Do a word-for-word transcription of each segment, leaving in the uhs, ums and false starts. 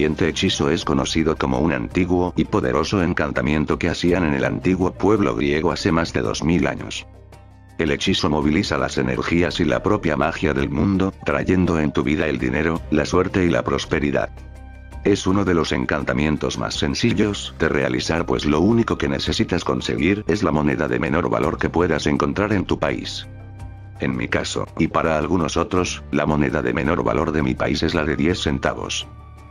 siguiente hechizo es conocido como un antiguo y poderoso encantamiento que hacían en el antiguo pueblo griego hace más de dos mil años. El hechizo moviliza las energías y la propia magia del mundo, trayendo en tu vida el dinero, la suerte y la prosperidad. Es uno de los encantamientos más sencillos de realizar, pues lo único que necesitas conseguir es la moneda de menor valor que puedas encontrar en tu país. En mi caso, y para algunos otros, la moneda de menor valor de mi país es la de diez centavos.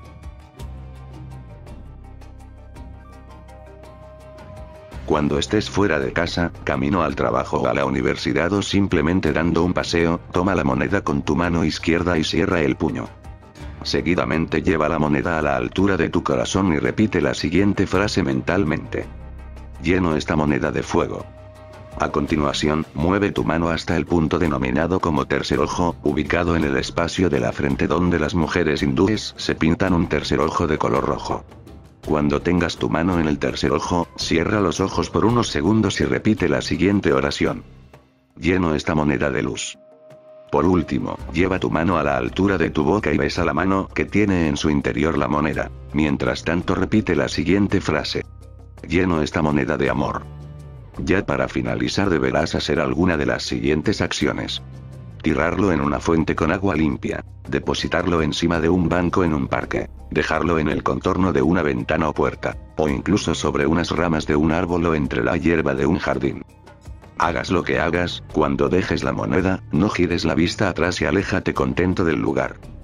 Cuando estés fuera de casa, camino al trabajo o a la universidad o simplemente dando un paseo, toma la moneda con tu mano izquierda y cierra el puño. Seguidamente lleva la moneda a la altura de tu corazón y repite la siguiente frase mentalmente. Lleno esta moneda de fuego. A continuación, mueve tu mano hasta el punto denominado como tercer ojo, ubicado en el espacio de la frente donde las mujeres hindúes se pintan un tercer ojo de color rojo. Cuando tengas tu mano en el tercer ojo, cierra los ojos por unos segundos y repite la siguiente oración. Lleno esta moneda de luz. Por último, lleva tu mano a la altura de tu boca y besa la mano que tiene en su interior la moneda. Mientras tanto repite la siguiente frase. Lleno esta moneda de amor. Ya para finalizar deberás hacer alguna de las siguientes acciones. Tirarlo en una fuente con agua limpia. Depositarlo encima de un banco en un parque. Dejarlo en el contorno de una ventana o puerta. O incluso sobre unas ramas de un árbol o entre la hierba de un jardín. Hagas lo que hagas, cuando dejes la moneda, no gires la vista atrás y aléjate contento del lugar.